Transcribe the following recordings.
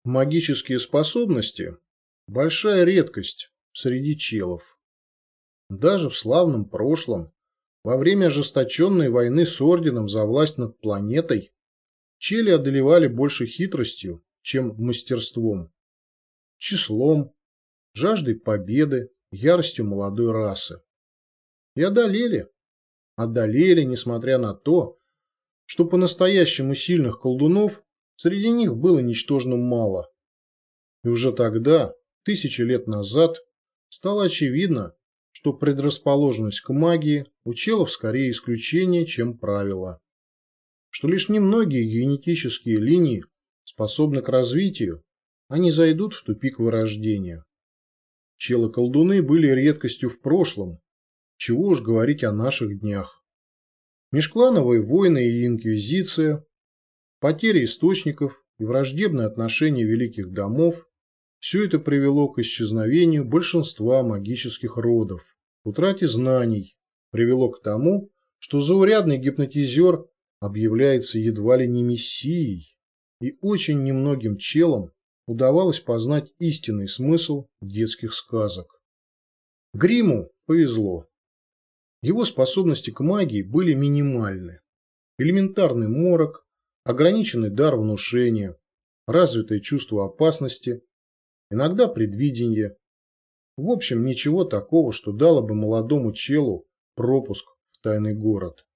Магические способности – большая редкость среди челов. Даже в славном прошлом, во время ожесточенной войны с Орденом за власть над планетой, чели одолевали больше хитростью, чем мастерством, числом, жаждой победы, яростью молодой расы. И одолели, несмотря на то, что по-настоящему сильных колдунов среди них было ничтожно мало. И уже тогда, тысячи лет назад, стало очевидно, что предрасположенность к магии у челов скорее исключение, чем правило. Что лишь немногие генетические линии способны к развитию, они зайдут в тупик вырождения. Челы-колдуны были редкостью в прошлом, чего уж говорить о наших днях. Межклановые войны и инквизиция, потери источников и враждебное отношение великих домов – все это привело к исчезновению большинства магических родов, к утрате знаний, привело к тому, что заурядный гипнотизер объявляется едва ли не мессией, и очень немногим челам удавалось познать истинный смысл детских сказок. Гримму повезло. Его способности к магии были минимальны. Элементарный морок, ограниченный дар внушения, развитое чувство опасности, иногда предвидение. В общем, ничего такого, что дало бы молодому челу пропуск в тайный город.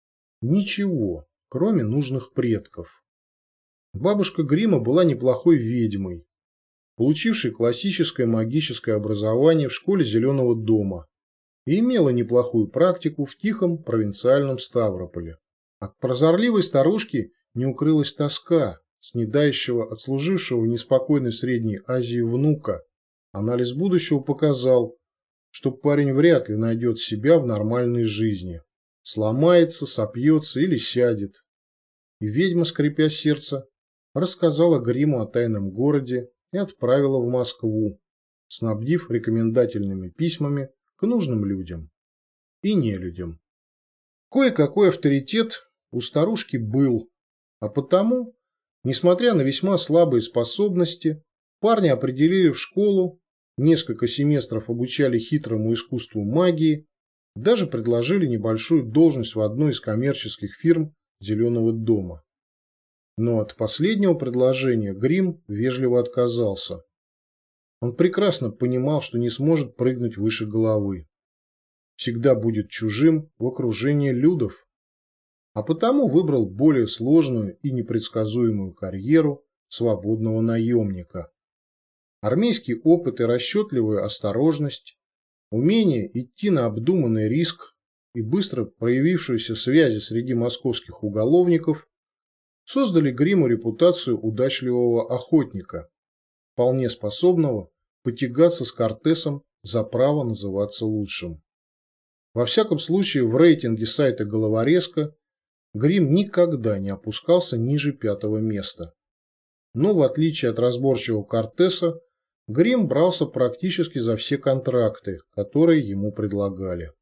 Ничего, кроме нужных предков. Бабушка Гримма была неплохой ведьмой, получившей классическое магическое образование в школе Зеленого дома и имела неплохую практику в тихом провинциальном Ставрополе. От прозорливой старушки не укрылась тоска, снедающего отслужившего в неспокойной Средней Азии внука. Анализ будущего показал, что парень вряд ли найдет себя в нормальной жизни. Сломается, сопьется или сядет. И ведьма, скрипя сердце, рассказала Гримму о тайном городе и отправила в Москву, снабдив рекомендательными письмами к нужным людям и нелюдям. Кое-какой авторитет у старушки был, а потому, несмотря на весьма слабые способности, парня определили в школу, несколько семестров обучали хитрому искусству магии, даже предложили небольшую должность в одной из коммерческих фирм Зеленого дома. Но от последнего предложения Гримм вежливо отказался. Он прекрасно понимал, что не сможет прыгнуть выше головы. Всегда будет чужим в окружении людов. А потому выбрал более сложную и непредсказуемую карьеру свободного наемника. Армейский опыт и расчетливая осторожность, умение идти на обдуманный риск и быстро проявившиеся связи среди московских уголовников создали Гримму репутацию удачливого охотника, вполне способного потягаться с Кортесом за право называться лучшим. Во всяком случае, в рейтинге сайта «Головорезка» Гримм никогда не опускался ниже 5-го места. Но, в отличие от разборчивого Кортеса, Гримм брался практически за все контракты, которые ему предлагали.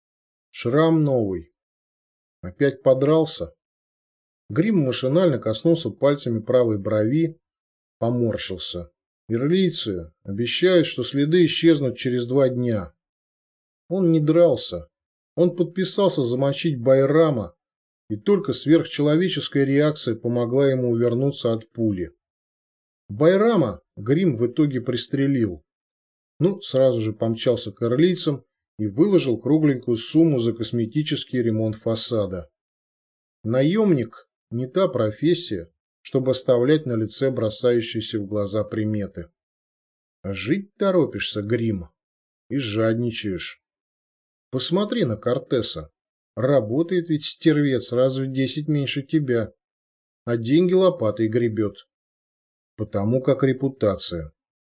Шрам новый. Опять подрался. Гримм машинально коснулся пальцами правой брови, поморщился. Ирлийцы обещают, что следы исчезнут через 2 дня. Он не дрался. Он подписался замочить Байрама, и только сверхчеловеческая реакция помогла ему увернуться от пули. Байрама Гримм в итоге пристрелил. Сразу же помчался к ирлийцам и выложил кругленькую сумму за косметический ремонт фасада. Наемник – не та профессия, чтобы оставлять на лице бросающиеся в глаза приметы. А жить торопишься, Гримм, и жадничаешь. Посмотри на Кортеса. Работает ведь стервец раз в 10 меньше тебя, а деньги лопатой гребет. Потому как репутация.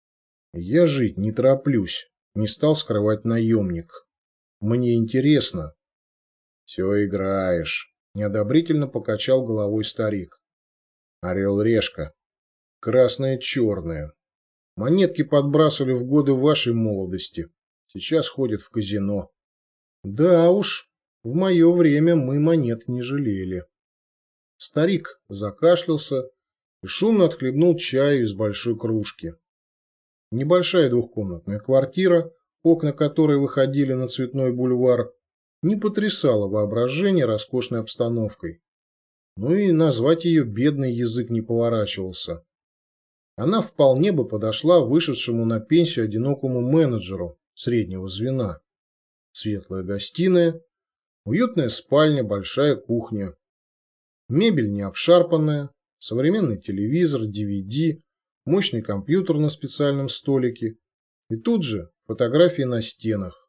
Я жить не тороплюсь, не стал скрывать наемник. Мне интересно. Все играешь, неодобрительно покачал головой старик. Орел-решка. Красное-черное. Монетки подбрасывали в годы вашей молодости. Сейчас ходят в казино. Да уж, в мое время мы монет не жалели. Старик закашлялся и шумно отхлебнул чаю из большой кружки. Небольшая двухкомнатная квартира, окна которой выходили на Цветной бульвар, не потрясала воображение роскошной обстановкой. Ну и назвать ее бедный язык не поворачивался. Она вполне бы подошла вышедшему на пенсию одинокому менеджеру среднего звена. Светлая гостиная, уютная спальня, большая кухня. Мебель не обшарпанная, современный телевизор, DVD, мощный компьютер на специальном столике и тут же фотографии на стенах.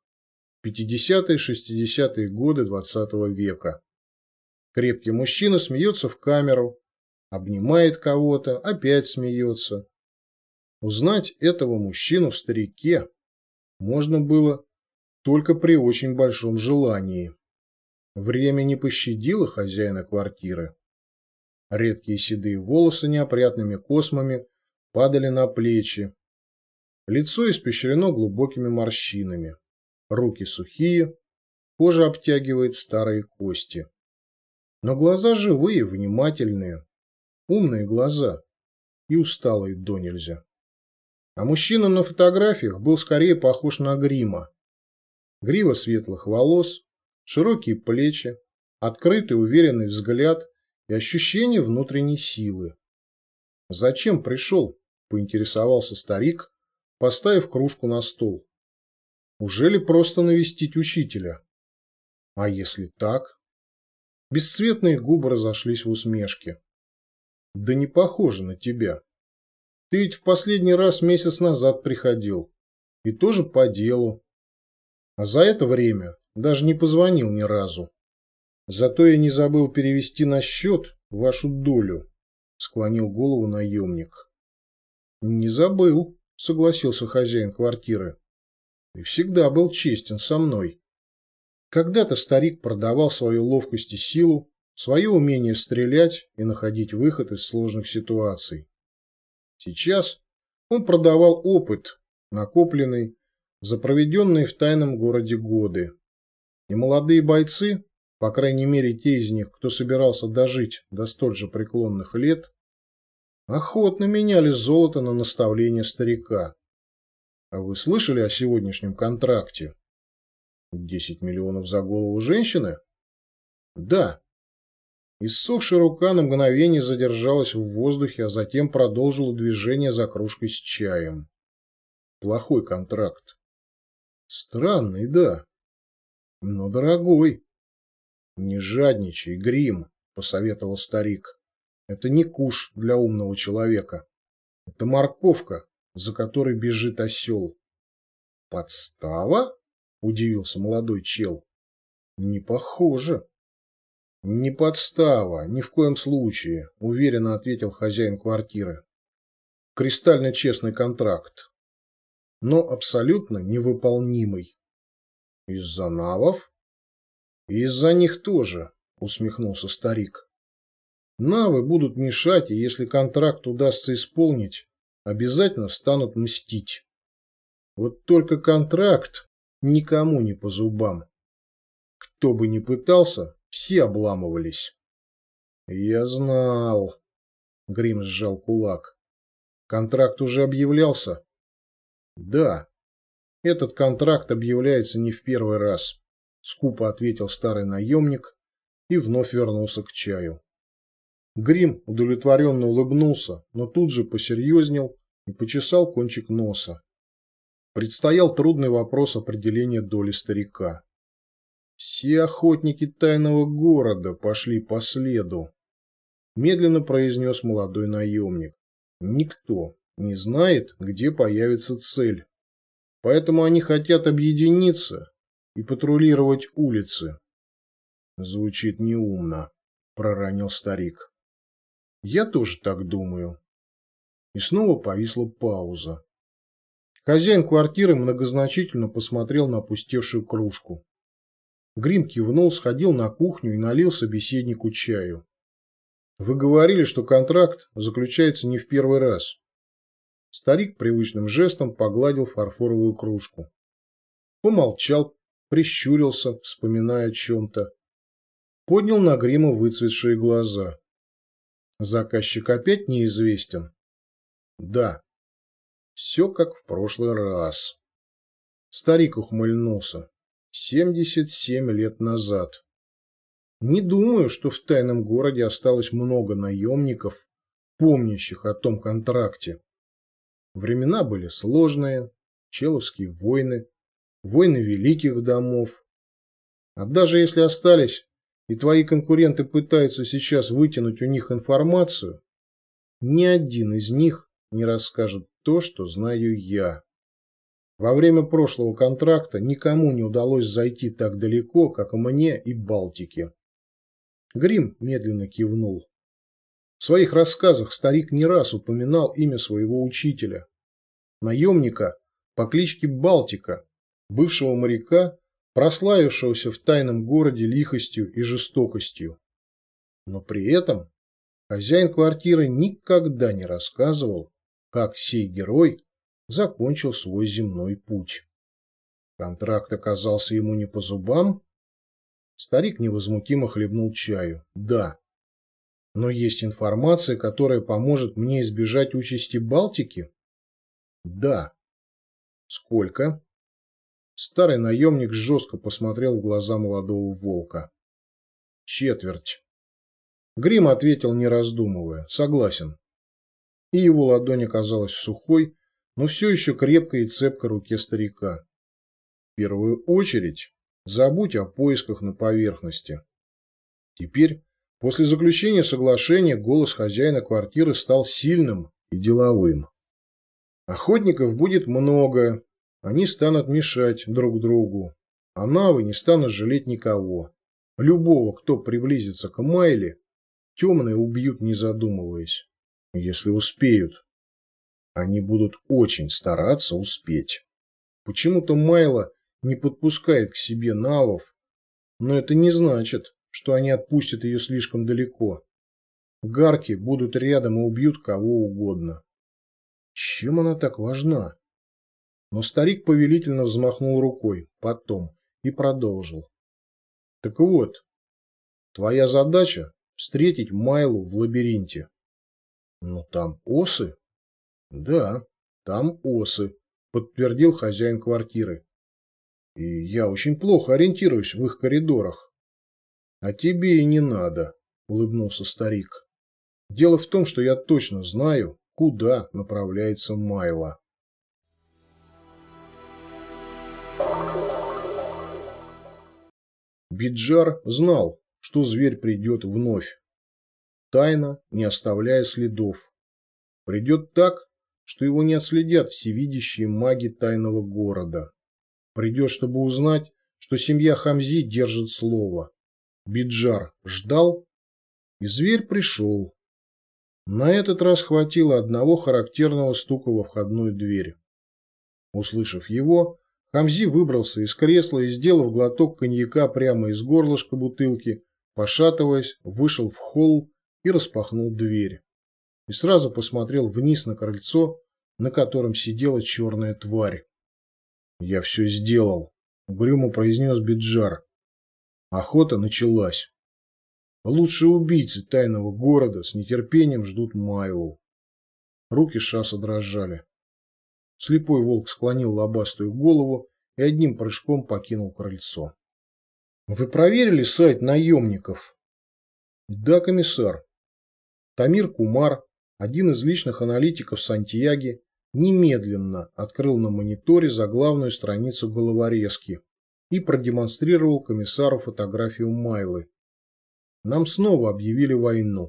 50-60-е годы XX века. Крепкий мужчина смеется в камеру, обнимает кого-то, опять смеется. Узнать этого мужчину в старике можно было только при очень большом желании. Время не пощадило хозяина квартиры. Редкие седые волосы неопрятными космами падали на плечи. Лицо испещрено глубокими морщинами. Руки сухие, кожа обтягивает старые кости. Но глаза живые, внимательные, умные глаза и усталые донельзя. А мужчина на фотографиях был скорее похож на грима. Грива светлых волос, широкие плечи, открытый уверенный взгляд и ощущение внутренней силы. «Зачем пришел?» – поинтересовался старик, поставив кружку на стол. «Ужели просто навестить учителя?» «А если так?» Бесцветные губы разошлись в усмешке. «Да не похоже на тебя. Ты ведь в последний раз месяц назад приходил. И тоже по делу. А за это время даже не позвонил ни разу. Зато я не забыл перевести на счет вашу долю», — склонил голову наемник. «Не забыл», — согласился хозяин квартиры. «Ты всегда был честен со мной». Когда-то старик продавал свою ловкость и силу, свое умение стрелять и находить выход из сложных ситуаций. Сейчас он продавал опыт, накопленный за проведенные в тайном городе годы. И молодые бойцы, по крайней мере те из них, кто собирался дожить до столь же преклонных лет, охотно меняли золото на наставление старика. А вы слышали о сегодняшнем контракте? 10 миллионов за голову женщины? Да. Иссохшая рука на мгновение задержалась в воздухе, а затем продолжила движение за кружкой с чаем. Плохой контракт. Странный, да. Но дорогой. Не жадничай, Грим, посоветовал старик. Это не куш для умного человека. Это морковка, за которой бежит осел. Подстава? Удивился молодой чел. Не похоже. Не подстава, ни в коем случае, уверенно ответил хозяин квартиры. Кристально честный контракт. Но абсолютно невыполнимый. Из-за навов? Из-за них тоже, усмехнулся старик. Навы будут мешать, и если контракт удастся исполнить, обязательно станут мстить. Вот только контракт никому не по зубам. Кто бы ни пытался, все обламывались. Я знал. Грим сжал кулак. Контракт уже объявлялся? Да. Этот контракт объявляется не в первый раз, скупо ответил старый наемник и вновь вернулся к чаю. Грим удовлетворенно улыбнулся, но тут же посерьезнел и почесал кончик носа. Предстоял трудный вопрос определения доли старика. Все охотники тайного города пошли по следу, медленно произнес молодой наемник. Никто не знает, где появится цель, поэтому они хотят объединиться и патрулировать улицы. Звучит неумно, проронил старик. Я тоже так думаю. И снова повисла пауза. Хозяин квартиры многозначительно посмотрел на опустевшую кружку. Грим кивнул, сходил на кухню и налил собеседнику чаю. Вы говорили, что контракт заключается не в первый раз. Старик привычным жестом погладил фарфоровую кружку. Помолчал, прищурился, вспоминая о чем-то. Поднял на Грима выцветшие глаза. Заказчик опять неизвестен? Да. Все как в прошлый раз. Старик ухмыльнулся. 77 лет назад. Не думаю, что в тайном городе осталось много наемников, помнящих о том контракте. Времена были сложные, человские войны, войны великих домов. А даже если остались, и твои конкуренты пытаются сейчас вытянуть у них информацию, ни один из них не расскажет то, что знаю я. Во время прошлого контракта никому не удалось зайти так далеко, как мне и Балтике. Грим медленно кивнул. В своих рассказах старик не раз упоминал имя своего учителя, наемника по кличке Балтика, бывшего моряка, прославившегося в тайном городе лихостью и жестокостью. Но при этом хозяин квартиры никогда не рассказывал, как сей герой закончил свой земной путь. Контракт оказался ему не по зубам? Старик невозмутимо хлебнул чаю. Да. Но есть информация, которая поможет мне избежать участи Балтики? Да. Сколько? Старый наемник жестко посмотрел в глаза молодого волка. Четверть. Грим ответил, не раздумывая. Согласен. И его ладонь оказалась сухой, но все еще крепкой и цепкой руке старика. В первую очередь, забудь о поисках на поверхности. Теперь, после заключения соглашения, голос хозяина квартиры стал сильным и деловым. Охотников будет много, они станут мешать друг другу, а навы не станут жалеть никого. Любого, кто приблизится к Майле, темные убьют, не задумываясь, если успеют. Они будут очень стараться успеть. Почему-то Майла не подпускает к себе навов, но это не значит, что они отпустят ее слишком далеко. Гарки будут рядом и убьют кого угодно. Чем она так важна? Но старик повелительно взмахнул рукой, потом, и продолжил. Так вот, твоя задача – встретить Майлу в лабиринте. Ну там осы? Да, там осы, подтвердил хозяин квартиры. И я очень плохо ориентируюсь в их коридорах. А тебе и не надо, улыбнулся старик. Дело в том, что я точно знаю, куда направляется Майла. Биджар знал, что зверь придет вновь, тайно, не оставляя следов. Придет так, что его не отследят всевидящие маги тайного города. Придет, чтобы узнать, что семья Хамзи держит слово. Биджар ждал, и зверь пришел. На этот раз хватило одного характерного стука во входную дверь. Услышав его, Хамзи выбрался из кресла и, сделав глоток коньяка прямо из горлышка бутылки, пошатываясь, вышел в холл и распахнул дверь. И сразу посмотрел вниз на крыльцо, на котором сидела черная тварь. «Я все сделал», — угрюмо произнес Биджар. Охота началась. Лучшие убийцы тайного города с нетерпением ждут Майлу. Руки Шаса дрожали. Слепой волк склонил лобастую голову и одним прыжком покинул крыльцо. «Вы проверили сайт наемников?» «Да, комиссар». Тамир Кумар, один из личных аналитиков Сантьяги, немедленно открыл на мониторе заглавную страницу головорезки и продемонстрировал комиссару фотографию Майлы. Нам снова объявили войну.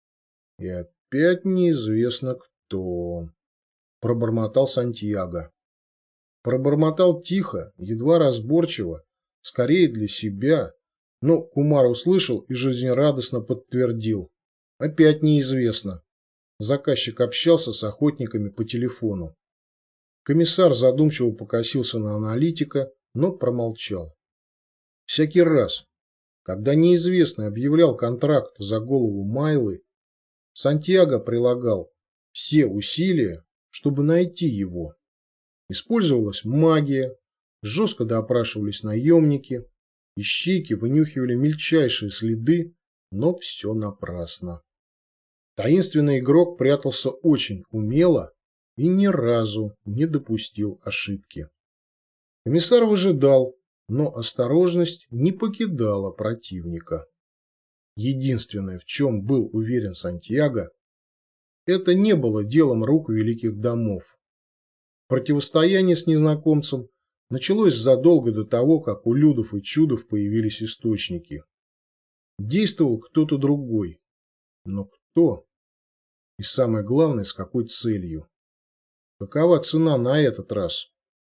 И опять неизвестно кто. Пробормотал Сантьяго. Пробормотал тихо, едва разборчиво, скорее для себя, но Кумар услышал и жизнерадостно подтвердил. Опять неизвестно. Заказчик общался с охотниками по телефону. Комиссар задумчиво покосился на аналитика, но промолчал. Всякий раз, когда неизвестный объявлял контракт за голову Майлы, Сантьяго прилагал все усилия, чтобы найти его. Использовалась магия, жестко допрашивались наемники, ищейки вынюхивали мельчайшие следы, но все напрасно. Таинственный игрок прятался очень умело и ни разу не допустил ошибки. Комиссар выжидал, но осторожность не покидала противника. Единственное, в чем был уверен Сантьяго, это не было делом рук великих домов. Противостояние с незнакомцем началось задолго до того, как у Людов и Чудов появились источники. Действовал кто-то другой. Но кто? И самое главное, с какой целью? Какова цена на этот раз?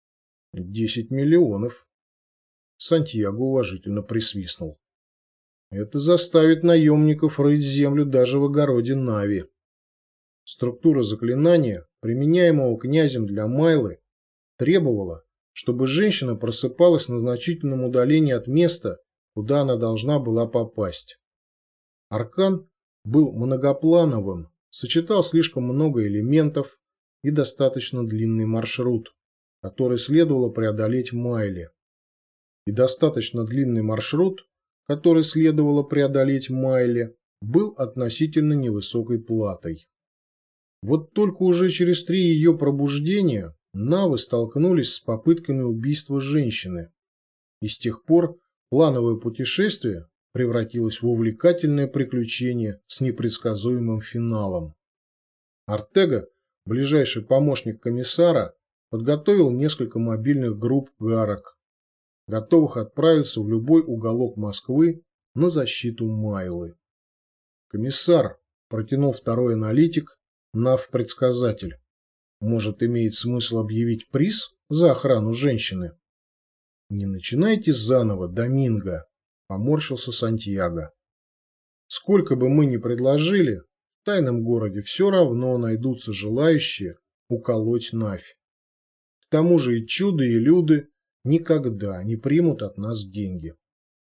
10 миллионов. Сантьяго уважительно присвистнул. Это заставит наемников рыть землю даже в огороде Нави. Структура заклинания, применяемого князем для Майлы, требовала, чтобы женщина просыпалась на значительном удалении от места, куда она должна была попасть. Аркан был многоплановым, сочетал слишком много элементов и достаточно длинный маршрут, который следовало преодолеть Майле. И достаточно длинный маршрут, который следовало преодолеть Майле, был относительно невысокой платой. Вот только уже через 3 ее пробуждения Навы столкнулись с попытками убийства женщины, и с тех пор плановое путешествие превратилось в увлекательное приключение с непредсказуемым финалом. Артега, ближайший помощник комиссара, подготовил несколько мобильных групп гарок, готовых отправиться в любой уголок Москвы на защиту Майлы. «Комиссар», – протянул второй аналитик, Нав-предсказатель, может, имеет смысл объявить приз за охрану женщины? Не начинайте заново, Доминго, поморщился Сантьяго. Сколько бы мы ни предложили, в тайном городе все равно найдутся желающие уколоть Навь. К тому же и чуды, и люды никогда не примут от нас деньги.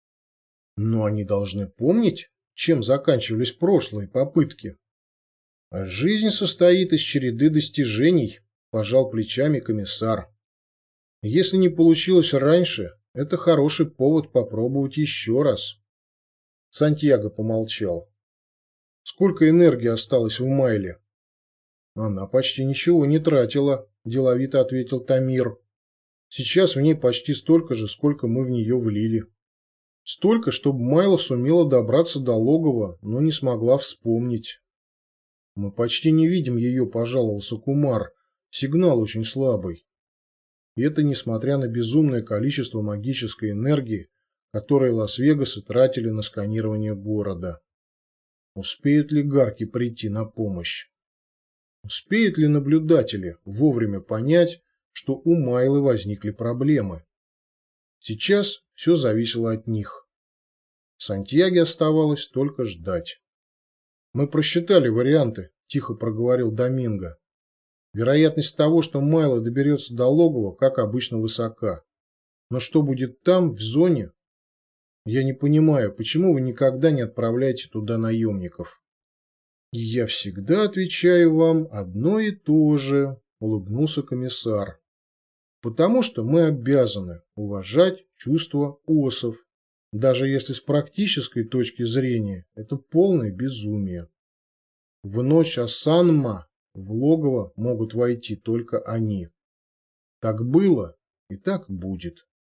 Но они должны помнить, чем заканчивались прошлые попытки. Жизнь состоит из череды достижений, пожал плечами комиссар. Если не получилось раньше, это хороший повод попробовать еще раз. Сантьяго помолчал. Сколько энергии осталось в Майле? Она почти ничего не тратила, деловито ответил Тамир. Сейчас в ней почти столько же, сколько мы в нее влили. Столько, чтобы Майла сумела добраться до логова, но не смогла вспомнить. Мы почти не видим ее, пожаловался Кумар. Сигнал очень слабый. И это несмотря на безумное количество магической энергии, которое Лас-Вегасы тратили на сканирование города. Успеют ли гарки прийти на помощь? Успеют ли наблюдатели вовремя понять, что у Майлы возникли проблемы? Сейчас все зависело от них. Сантьяге оставалось только ждать. «Мы просчитали варианты», – тихо проговорил Доминго. «Вероятность того, что Майло доберется до логова, как обычно, высока. Но что будет там, в зоне? Я не понимаю, почему вы никогда не отправляете туда наемников?» «Я всегда отвечаю вам одно и то же», – улыбнулся комиссар. «Потому что мы обязаны уважать чувства осов, даже если с практической точки зрения это полное безумие. В ночь Асанма в логово могут войти только они. Так было и так будет.